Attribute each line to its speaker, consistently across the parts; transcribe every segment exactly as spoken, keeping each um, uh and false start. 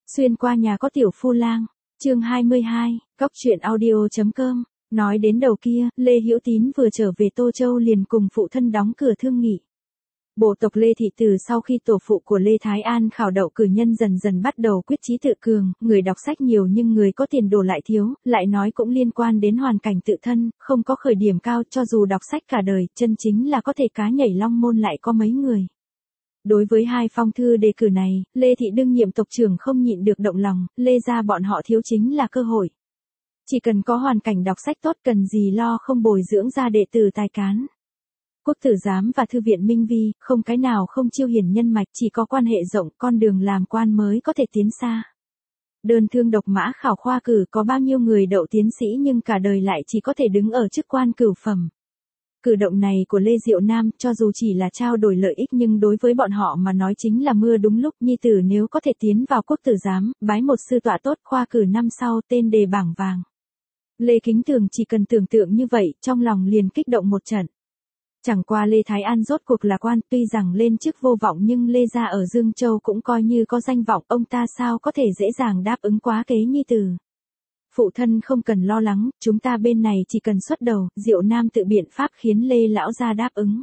Speaker 1: Xuyên qua nhà có tiểu phu lang, chương hai mươi hai, góc truyện audio.com, nói đến đầu kia, Lê Hữu Tín vừa trở về Tô Châu liền cùng phụ thân đóng cửa thương nghị. Bộ tộc Lê Thị từ sau khi tổ phụ của Lê Thái An khảo đậu cử nhân dần dần bắt đầu quyết chí tự cường, người đọc sách nhiều nhưng người có tiền đồ lại thiếu, lại nói cũng liên quan đến hoàn cảnh tự thân, không có khởi điểm cao cho dù đọc sách cả đời, chân chính là có thể cá nhảy long môn lại có mấy người. Đối với hai phong thư đề cử này, Lê Thị đương nhiệm tộc trưởng không nhịn được động lòng, Lê gia bọn họ thiếu chính là cơ hội. Chỉ cần có hoàn cảnh đọc sách tốt cần gì lo không bồi dưỡng ra đệ tử tài cán. Quốc tử giám và thư viện Minh Vi, không cái nào không chiêu hiển nhân mạch, chỉ có quan hệ rộng, con đường làm quan mới có thể tiến xa. Đơn thương độc mã khảo khoa cử có bao nhiêu người đậu tiến sĩ nhưng cả đời lại chỉ có thể đứng ở chức quan cửu phẩm. Cử động này của Lê Diệu Nam, cho dù chỉ là trao đổi lợi ích nhưng đối với bọn họ mà nói chính là mưa đúng lúc. Nhi tử nếu có thể tiến vào quốc tử giám, bái một sư tọa tốt, khoa cử năm sau tên đề bảng vàng. Lê Kính Tường chỉ cần tưởng tượng như vậy, trong lòng liền kích động một trận. Chẳng qua Lê Thái An rốt cuộc là quan, tuy rằng lên chức vô vọng nhưng Lê gia ở Dương Châu cũng coi như có danh vọng, ông ta sao có thể dễ dàng đáp ứng quá kế nhi tử. Phụ thân không cần lo lắng, chúng ta bên này chỉ cần xuất đầu, Diệu Nam tự biện pháp khiến Lê lão gia đáp ứng.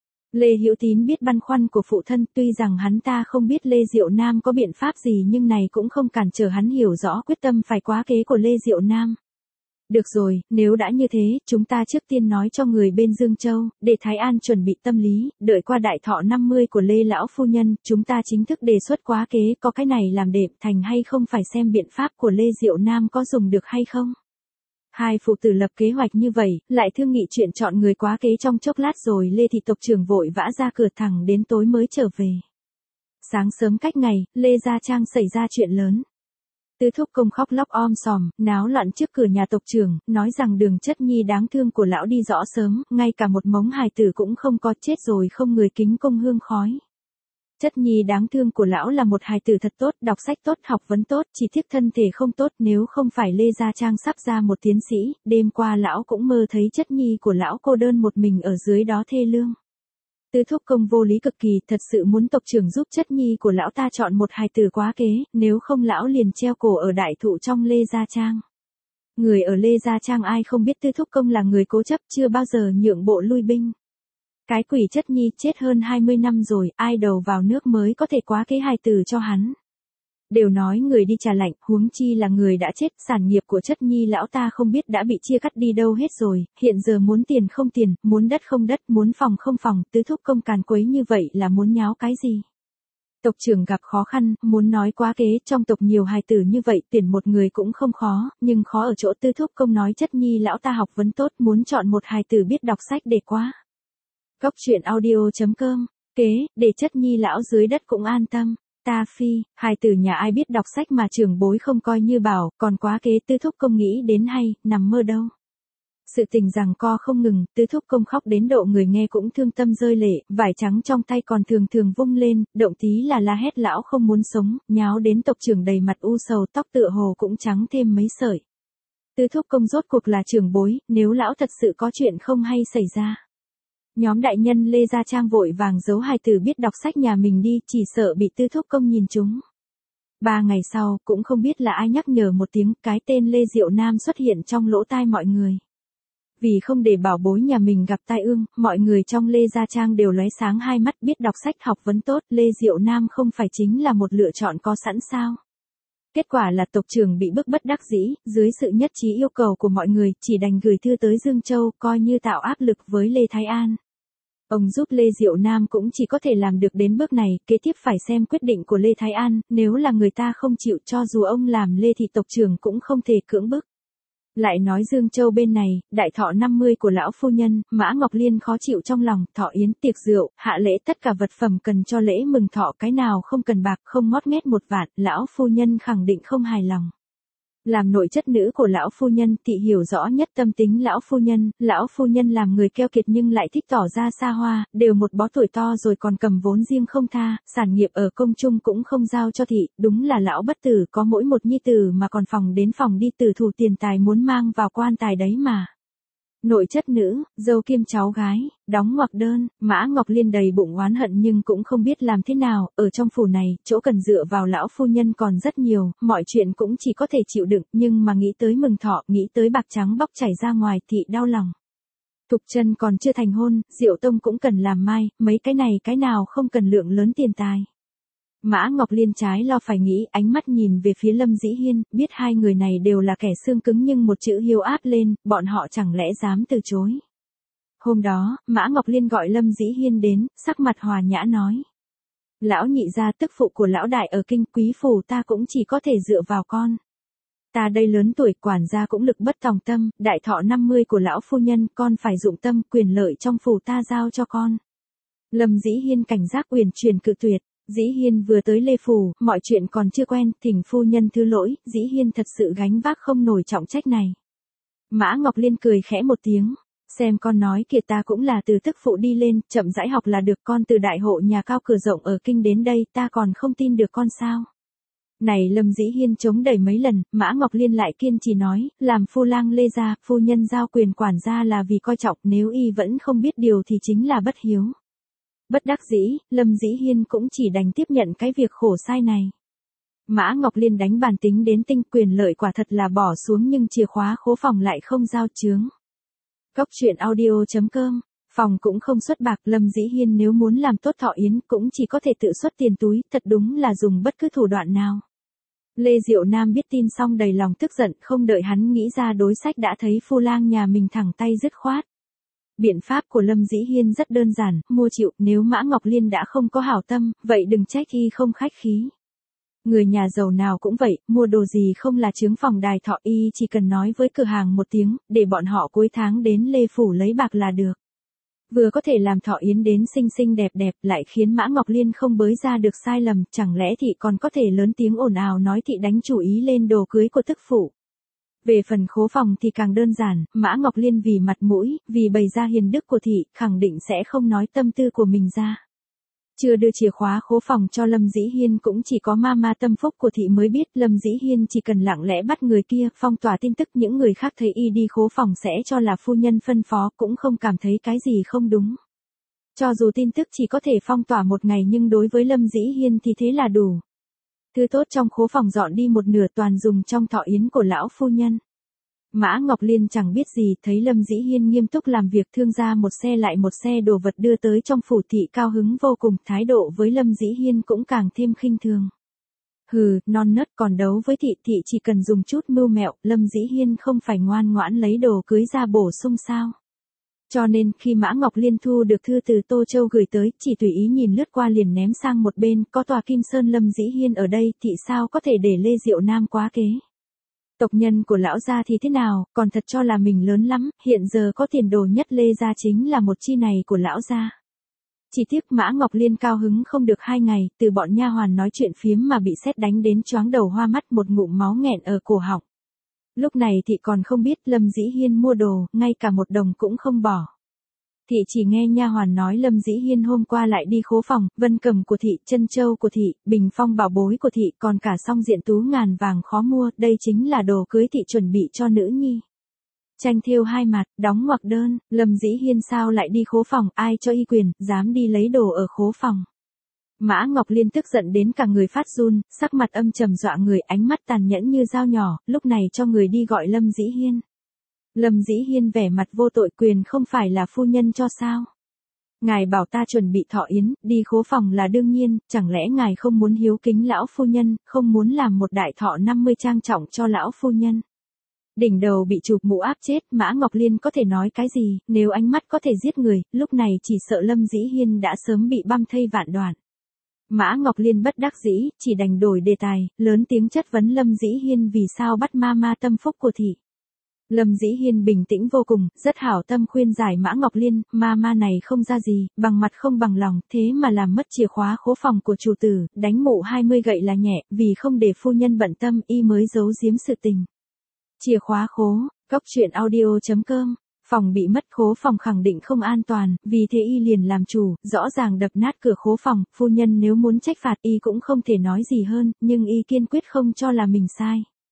Speaker 1: Lê Hữu Tín biết băn khoăn của phụ thân, tuy rằng hắn ta không biết Lê Diệu Nam có biện pháp gì nhưng này cũng không cản trở hắn hiểu rõ quyết tâm phải quá kế của Lê Diệu Nam. Được rồi, nếu đã như thế, chúng ta trước tiên nói cho người bên Dương Châu, để Thái An chuẩn bị tâm lý, đợi qua đại thọ năm mươi của Lê lão phu nhân, chúng ta chính thức đề xuất quá kế, có cái này làm đệm thành hay không phải xem biện pháp của Lê Diệu Nam có dùng được hay không. Hai phụ tử lập kế hoạch như vậy, lại thương nghị chuyện chọn người quá kế trong chốc lát rồi Lê Thị tộc trưởng vội vã ra cửa thẳng đến tối mới trở về. Sáng sớm cách ngày, Lê Gia Trang xảy ra chuyện lớn. Tứ thúc công khóc lóc om sòm, náo loạn trước cửa nhà tộc trưởng, nói rằng Đường Chất Nhi đáng thương của lão đi rõ sớm, ngay cả một mống hài tử cũng không có, chết rồi không người kính công hương khói. Chất Nhi đáng thương của lão là một hài tử thật tốt, đọc sách tốt, học vấn tốt, chỉ tiếc thân thể không tốt, nếu không phải Lê Gia Trang sắp ra một tiến sĩ, đêm qua lão cũng mơ thấy Chất Nhi của lão cô đơn một mình ở dưới đó thê lương. Tứ thúc công vô lý cực kỳ, thật sự muốn tộc trưởng giúp Chất Nhi của lão ta chọn một hài tử quá kế, nếu không lão liền treo cổ ở đại thụ trong Lê Gia Trang. Người ở Lê Gia Trang ai không biết tứ thúc công là người cố chấp, chưa bao giờ nhượng bộ lui binh. Cái quỷ Chất Nhi chết hơn hai mươi năm rồi, ai đầu vào nước mới có thể quá kế hài tử cho hắn. Đều nói người đi trà lạnh, huống chi là người đã chết, sản nghiệp của Chất Nhi lão ta không biết đã bị chia cắt đi đâu hết rồi, hiện giờ muốn tiền không tiền, muốn đất không đất, muốn phòng không phòng, tứ thúc công càn quấy như vậy là muốn nháo cái gì. Tộc trưởng gặp khó khăn, muốn nói quá kế, trong tộc nhiều hài tử như vậy, tuyển một người cũng không khó, nhưng khó ở chỗ tứ thúc công nói Chất Nhi lão ta học vấn tốt, muốn chọn một hài tử biết đọc sách để quá. Góc truyện audio.com, kế, để Chất Nhi lão dưới đất cũng an tâm. Ta phi, hài tử nhà ai biết đọc sách mà trưởng bối không coi như bảo, còn quá kế tứ thúc công nghĩ đến hay, nằm mơ đâu. Sự tình rằng co không ngừng, tứ thúc công khóc đến độ người nghe cũng thương tâm rơi lệ, vải trắng trong tay còn thường thường vung lên, động tí là la hét lão không muốn sống, nháo đến tộc trưởng đầy mặt u sầu, tóc tựa hồ cũng trắng thêm mấy sợi. Tứ thúc công rốt cuộc là trưởng bối, nếu lão thật sự có chuyện không hay xảy ra. Nhóm đại nhân Lê Gia Trang vội vàng giấu hài tử biết đọc sách nhà mình đi, chỉ sợ bị tứ thúc công nhìn chúng. Ba ngày sau, cũng không biết là ai nhắc nhở một tiếng, cái tên Lê Diệu Nam xuất hiện trong lỗ tai mọi người. Vì không để bảo bối nhà mình gặp tai ương, mọi người trong Lê Gia Trang đều lóe sáng hai mắt, biết đọc sách học vấn tốt, Lê Diệu Nam không phải chính là một lựa chọn có sẵn sao. Kết quả là tộc trưởng bị bức bất đắc dĩ, dưới sự nhất trí yêu cầu của mọi người, chỉ đành gửi thư tới Dương Châu, coi như tạo áp lực với Lê Thái An. Ông giúp Lê Diệu Nam cũng chỉ có thể làm được đến bước này, kế tiếp phải xem quyết định của Lê Thái An, nếu là người ta không chịu cho dù ông làm Lê Thị tộc trưởng cũng không thể cưỡng bức. Lại nói Dương Châu bên này, đại thọ năm mươi của lão phu nhân, Mã Ngọc Liên khó chịu trong lòng, thọ yến tiệc rượu, hạ lễ tất cả vật phẩm cần cho lễ mừng thọ cái nào không cần bạc, không ngót nghét một vạn, lão phu nhân khẳng định không hài lòng. Làm nội chất nữ của lão phu nhân, Thị hiểu rõ nhất tâm tính lão phu nhân, lão phu nhân làm người keo kiệt nhưng lại thích tỏ ra xa hoa, đều một bó tuổi to rồi còn cầm vốn riêng không tha, sản nghiệp ở công chung cũng không giao cho Thị, đúng là lão bất tử có mỗi một nhi tử mà còn phòng đến phòng đi tử thủ tiền tài muốn mang vào quan tài đấy mà. Nội chất nữ, dâu kiêm cháu gái, đóng ngoặc đơn, Mã Ngọc Liên đầy bụng oán hận nhưng cũng không biết làm thế nào, ở trong phủ này, chỗ cần dựa vào lão phu nhân còn rất nhiều, mọi chuyện cũng chỉ có thể chịu đựng, nhưng mà nghĩ tới mừng thọ, nghĩ tới bạc trắng bóc chảy ra ngoài thì đau lòng. Thục Chân còn chưa thành hôn, Diệu Tông cũng cần làm mai, mấy cái này cái nào không cần lượng lớn tiền tài. Mã Ngọc Liên trái lo phải nghĩ, ánh mắt nhìn về phía Lâm Dĩ Hiên, biết hai người này đều là kẻ xương cứng nhưng một chữ hiếu áp lên, bọn họ chẳng lẽ dám từ chối. Hôm đó, Mã Ngọc Liên gọi Lâm Dĩ Hiên đến, sắc mặt hòa nhã nói. Lão nhị gia tức phụ của lão đại ở kinh quý phủ ta cũng chỉ có thể dựa vào con. Ta đây lớn tuổi quản gia cũng lực bất tòng tâm, đại thọ năm mươi của lão phu nhân con phải dụng tâm quyền lợi trong phủ ta giao cho con. Lâm Dĩ Hiên cảnh giác uyển chuyển cự tuyệt. Dĩ Hiên vừa tới Lê Phủ, mọi chuyện còn chưa quen, thỉnh phu nhân thứ lỗi, Dĩ Hiên thật sự gánh vác không nổi trọng trách này. Mã Ngọc Liên cười khẽ một tiếng, xem con nói kìa ta cũng là từ tức phụ đi lên, chậm rãi học là được, con từ đại hộ nhà cao cửa rộng ở kinh đến đây ta còn không tin được con sao. Này Lâm Dĩ Hiên chống đẩy mấy lần, Mã Ngọc Liên lại kiên trì nói, làm phu lang Lê gia, phu nhân giao quyền quản gia là vì coi trọng, nếu y vẫn không biết điều thì chính là bất hiếu. Bất đắc dĩ, Lâm Dĩ Hiên cũng chỉ đành tiếp nhận cái việc khổ sai này. Mã Ngọc Liên đánh bàn tính đến tinh, quyền lợi quả thật là bỏ xuống nhưng chìa khóa khố phòng lại không giao chướng. Cốc truyện audio chấm com, phòng cũng không xuất bạc, Lâm Dĩ Hiên nếu muốn làm tốt thọ yến cũng chỉ có thể tự xuất tiền túi, thật đúng là dùng bất cứ thủ đoạn nào. Lê Diệu Nam biết tin xong đầy lòng tức giận, không đợi hắn nghĩ ra đối sách đã thấy phu lang nhà mình thẳng tay dứt khoát. Biện pháp của Lâm Dĩ Hiên rất đơn giản, mua chịu, nếu Mã Ngọc Liên đã không có hảo tâm, vậy đừng trách y không khách khí. Người nhà giàu nào cũng vậy, mua đồ gì không là chướng phòng đài thọ, y chỉ cần nói với cửa hàng một tiếng, để bọn họ cuối tháng đến Lê Phủ lấy bạc là được. Vừa có thể làm thọ yến đến xinh xinh đẹp đẹp, lại khiến Mã Ngọc Liên không bới ra được sai lầm, chẳng lẽ thị còn có thể lớn tiếng ồn ào nói thị đánh chủ ý lên đồ cưới của tức phụ. Về phần khố phòng thì càng đơn giản, Mã Ngọc Liên vì mặt mũi, vì bày ra hiền đức của thị, khẳng định sẽ không nói tâm tư của mình ra. Chưa đưa chìa khóa khố phòng cho Lâm Dĩ Hiên cũng chỉ có ma ma tâm phúc của thị mới biết, Lâm Dĩ Hiên chỉ cần lặng lẽ bắt người kia, phong tỏa tin tức, những người khác thấy y đi khố phòng sẽ cho là phu nhân phân phó, cũng không cảm thấy cái gì không đúng. Cho dù tin tức chỉ có thể phong tỏa một ngày nhưng đối với Lâm Dĩ Hiên thì thế là đủ. Thứ tốt trong khố phòng dọn đi một nửa, toàn dùng trong thọ yến của lão phu nhân. Mã Ngọc Liên chẳng biết gì, thấy Lâm Dĩ Hiên nghiêm túc làm việc, thương ra một xe lại một xe đồ vật đưa tới trong phủ, thị cao hứng vô cùng, thái độ với Lâm Dĩ Hiên cũng càng thêm khinh thường. Hừ, non nớt, còn đấu với thị, thị chỉ cần dùng chút mưu mẹo, Lâm Dĩ Hiên không phải ngoan ngoãn lấy đồ cưới ra bổ sung sao. Cho nên, khi Mã Ngọc Liên thu được thư từ Tô Châu gửi tới, chỉ tùy ý nhìn lướt qua liền ném sang một bên, có tòa Kim Sơn Lâm Dĩ Hiên ở đây, thị sao có thể để Lê Diệu Nam quá kế. Tộc nhân của lão gia thì thế nào, còn thật cho là mình lớn lắm, hiện giờ có tiền đồ nhất Lê gia chính là một chi này của lão gia. Chỉ tiếc Mã Ngọc Liên cao hứng không được hai ngày, từ bọn nha hoàn nói chuyện phiếm mà bị sét đánh đến choáng đầu hoa mắt, một ngụm máu nghẹn ở cổ họng. Lúc này thị còn không biết Lâm Dĩ Hiên mua đồ, ngay cả một đồng cũng không bỏ. Thị chỉ nghe nha hoàn nói Lâm Dĩ Hiên hôm qua lại đi khố phòng, vân cầm của thị, chân châu của thị, bình phong bảo bối của thị, còn cả song diện tú ngàn vàng khó mua, đây chính là đồ cưới thị chuẩn bị cho nữ nhi. Tranh thêu hai mặt, đóng ngoặc đơn, Lâm Dĩ Hiên sao lại đi khố phòng, ai cho y quyền, dám đi lấy đồ ở khố phòng. Mã Ngọc Liên tức giận đến cả người phát run, sắc mặt âm trầm dọa người, ánh mắt tàn nhẫn như dao nhỏ, lúc này cho người đi gọi Lâm Dĩ Hiên. Lâm Dĩ Hiên vẻ mặt vô tội, quyền không phải là phu nhân cho sao? Ngài bảo ta chuẩn bị thọ yến, đi khố phòng là đương nhiên, chẳng lẽ ngài không muốn hiếu kính lão phu nhân, không muốn làm một đại thọ năm mươi trang trọng cho lão phu nhân? Đỉnh đầu bị chụp mũ áp chết, Mã Ngọc Liên có thể nói cái gì, nếu ánh mắt có thể giết người, lúc này chỉ sợ Lâm Dĩ Hiên đã sớm bị băm thây vạn đoạn. Mã Ngọc Liên bất đắc dĩ, chỉ đành đổi đề tài, lớn tiếng chất vấn Lâm Dĩ Hiên vì sao bắt ma ma tâm phúc của thị. Lâm Dĩ Hiên bình tĩnh vô cùng, rất hảo tâm khuyên giải Mã Ngọc Liên, ma ma này không ra gì, bằng mặt không bằng lòng, thế mà làm mất chìa khóa khố phòng của chủ tử, đánh mụ hai mươi gậy là nhẹ, vì không để phu nhân bận tâm, y mới giấu giếm sự tình. Chìa khóa khố, cốc truyện audio chấm com, phòng bị mất, khố phòng khẳng định không an toàn, vì thế y liền làm chủ, rõ ràng đập nát cửa khố phòng, phu nhân nếu muốn trách phạt y cũng không thể nói gì hơn, nhưng y kiên quyết không cho là mình sai.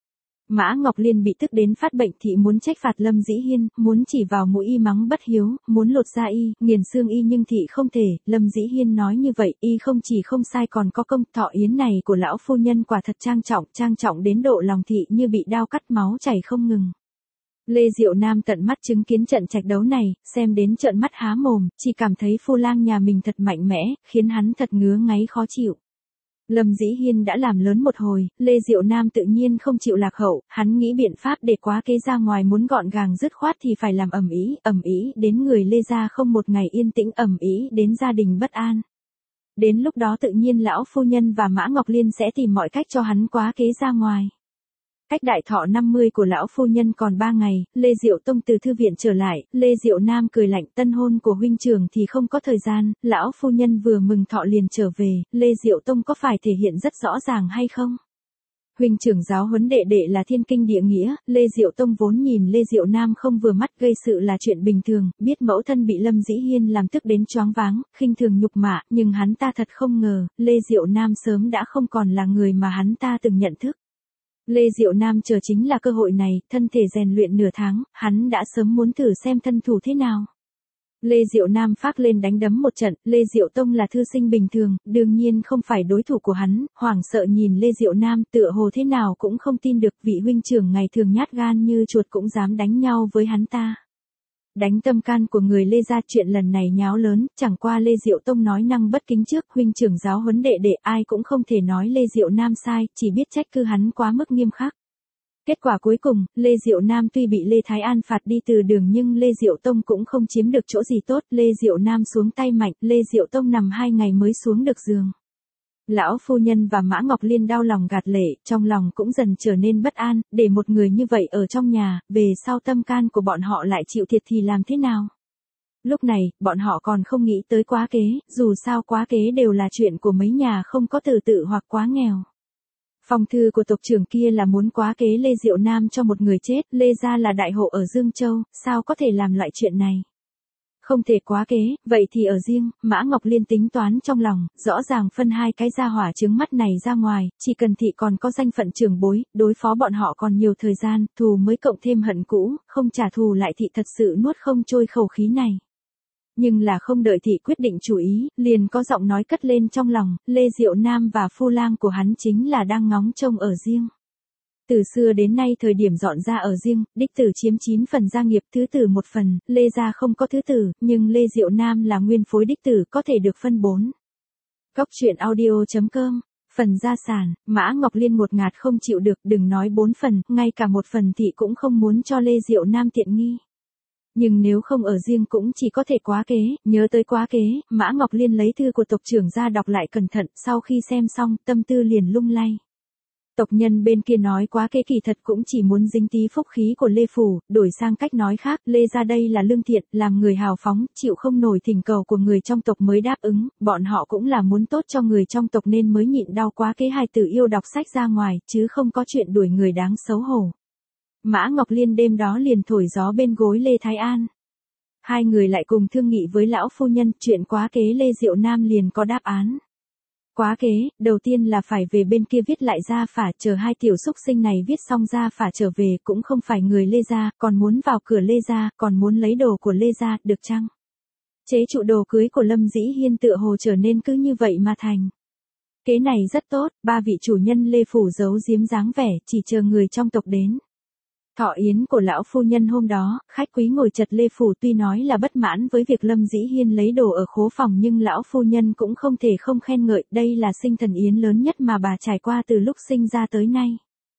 Speaker 1: Mã Ngọc Liên bị tức đến phát bệnh thị muốn trách phạt Lâm Dĩ Hiên, muốn chỉ vào mũi y mắng bất hiếu, muốn lột da y, nghiền xương y nhưng thị không thể, Lâm Dĩ Hiên nói như vậy, y không chỉ không sai còn có công, thọ yến này của lão phu nhân quả thật trang trọng, trang trọng đến độ lòng thị như bị đao cắt máu chảy không ngừng. Lê Diệu Nam tận mắt chứng kiến trận trạch đấu này, xem đến trợn mắt há mồm, chỉ cảm thấy phu lang nhà mình thật mạnh mẽ, khiến hắn thật ngứa ngáy khó chịu. Lâm Dĩ Hiên đã làm lớn một hồi, Lê Diệu Nam tự nhiên không chịu lạc hậu, hắn nghĩ biện pháp để quá kế ra ngoài muốn gọn gàng dứt khoát thì phải làm ầm ĩ, ầm ĩ đến người Lê gia không một ngày yên tĩnh, ầm ĩ đến gia đình bất an. Đến lúc đó tự nhiên lão phu nhân và Mã Ngọc Liên sẽ tìm mọi cách cho hắn quá kế ra ngoài. Cách đại thọ năm mươi của lão phu nhân còn ba ngày, Lê Diệu Tông từ thư viện trở lại, Lê Diệu Nam cười lạnh, tân hôn của huynh trưởng thì không có thời gian, lão phu nhân vừa mừng thọ liền trở về, Lê Diệu Tông có phải thể hiện rất rõ ràng hay không? Huynh trưởng giáo huấn đệ đệ là thiên kinh địa nghĩa, Lê Diệu Tông vốn nhìn Lê Diệu Nam không vừa mắt gây sự là chuyện bình thường, biết mẫu thân bị Lâm Dĩ Hiên làm tức đến choáng váng, khinh thường nhục mạ, nhưng hắn ta thật không ngờ, Lê Diệu Nam sớm đã không còn là người mà hắn ta từng nhận thức. Lê Diệu Nam chờ chính là cơ hội này, thân thể rèn luyện nửa tháng, hắn đã sớm muốn thử xem thân thủ thế nào. Lê Diệu Nam phác lên đánh đấm một trận, Lê Diệu Tông là thư sinh bình thường, đương nhiên không phải đối thủ của hắn, hoảng sợ nhìn Lê Diệu Nam tựa hồ thế nào cũng không tin được vị huynh trưởng ngày thường nhát gan như chuột cũng dám đánh nhau với hắn ta. Đánh tâm can của người Lê gia, chuyện lần này nháo lớn, chẳng qua Lê Diệu Tông nói năng bất kính trước, huynh trưởng giáo huấn đệ đệ, ai cũng không thể nói Lê Diệu Nam sai, chỉ biết trách cứ hắn quá mức nghiêm khắc. Kết quả cuối cùng, Lê Diệu Nam tuy bị Lê Thái An phạt đi từ đường nhưng Lê Diệu Tông cũng không chiếm được chỗ gì tốt, Lê Diệu Nam xuống tay mạnh, Lê Diệu Tông nằm hai ngày mới xuống được giường. Lão phu nhân và Mã Ngọc Liên đau lòng gạt lệ, trong lòng cũng dần trở nên bất an, để một người như vậy ở trong nhà, về sau tâm can của bọn họ lại chịu thiệt thì làm thế nào? Lúc này, bọn họ còn không nghĩ tới quá kế, dù sao quá kế đều là chuyện của mấy nhà không có từ tự hoặc quá nghèo. Phong thư của tộc trưởng kia là muốn quá kế Lê Diệu Nam cho một người chết, Lê gia là đại hộ ở Dương Châu, sao có thể làm loại chuyện này? Không thể quá kế, vậy thì ở riêng, Mã Ngọc Liên tính toán trong lòng, rõ ràng phân hai cái gia hỏa chướng mắt này ra ngoài, chỉ cần thị còn có danh phận trưởng bối, đối phó bọn họ còn nhiều thời gian, thù mới cộng thêm hận cũ, không trả thù lại thị thật sự nuốt không trôi khẩu khí này. Nhưng là không đợi thị quyết định chủ ý, liền có giọng nói cất lên trong lòng, Lê Diệu Nam và phu lang của hắn chính là đang ngóng trông ở riêng. Từ xưa đến nay thời điểm dọn ra ở riêng, đích tử chiếm chín phần gia nghiệp, thứ tử một phần, Lê gia không có thứ tử, nhưng Lê Diệu Nam là nguyên phối đích tử, có thể được phân bốn. Cóc truyện audio chấm com, phần gia sản, Mã Ngọc Liên một ngạt không chịu được, đừng nói bốn phần, ngay cả một phần thị cũng không muốn cho Lê Diệu Nam tiện nghi. Nhưng nếu không ở riêng cũng chỉ có thể quá kế, nhớ tới quá kế, Mã Ngọc Liên lấy thư của tộc trưởng ra đọc lại cẩn thận, sau khi xem xong, tâm tư liền lung lay. Tộc nhân bên kia nói quá kế kỳ thật cũng chỉ muốn dính tí phúc khí của Lê Phủ, đổi sang cách nói khác, Lê gia đây là lương thiện, làm người hào phóng, chịu không nổi thỉnh cầu của người trong tộc mới đáp ứng, bọn họ cũng là muốn tốt cho người trong tộc nên mới nhịn đau quá kế hai từ yêu đọc sách ra ngoài, chứ không có chuyện đuổi người đáng xấu hổ. Mã Ngọc Liên đêm đó liền thổi gió bên gối Lê Thái An. Hai người lại cùng thương nghị với lão phu nhân, chuyện quá kế Lê Diệu Nam liền có đáp án. Quá kế, đầu tiên là phải về bên kia viết lại gia phả, chờ hai tiểu xúc sinh này viết xong gia phả trở về, cũng không phải người Lê gia, còn muốn vào cửa Lê gia, còn muốn lấy đồ của Lê gia, được chăng? Chế trụ đồ cưới của Lâm Dĩ Hiên tựa hồ trở nên cứ như vậy mà thành. Kế này rất tốt, ba vị chủ nhân Lê Phủ giấu giếm dáng vẻ, chỉ chờ người trong tộc đến. Thọ yến của lão phu nhân hôm đó, khách quý ngồi chật Lê Phủ, tuy nói là bất mãn với việc Lâm Dĩ Hiên lấy đồ ở khố phòng nhưng lão phu nhân cũng không thể không khen ngợi, đây là sinh thần yến lớn nhất mà bà trải qua từ lúc sinh ra tới nay.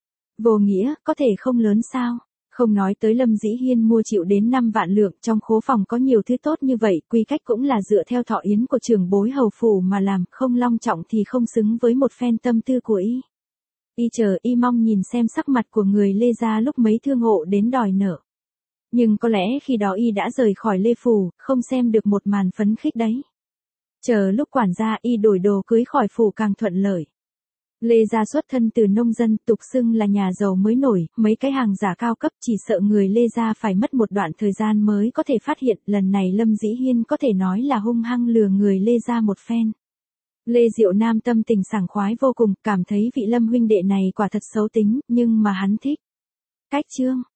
Speaker 1: Vô nghĩa, có thể không lớn sao? Không nói tới Lâm Dĩ Hiên mua chịu đến năm vạn lượng, trong khố phòng có nhiều thứ tốt như vậy, quy cách cũng là dựa theo thọ yến của trưởng bối hầu phủ mà làm, không long trọng thì không xứng với một phen tâm tư của y. Y chờ y mong nhìn xem sắc mặt của người Lê gia lúc mấy thương hộ đến đòi nợ. Nhưng có lẽ khi đó y đã rời khỏi Lê Phủ, không xem được một màn phấn khích đấy. Chờ lúc quản gia y đổi đồ cưới khỏi phủ càng thuận lợi. Lê gia xuất thân từ nông dân, tục xưng là nhà giàu mới nổi, mấy cái hàng giả cao cấp, chỉ sợ người Lê gia phải mất một đoạn thời gian mới có thể phát hiện, lần này Lâm Dĩ Hiên có thể nói là hung hăng lừa người Lê gia một phen. Lê Diệu Nam tâm tình sảng khoái vô cùng, cảm thấy vị Lâm huynh đệ này quả thật xấu tính, nhưng mà hắn thích. Cách chương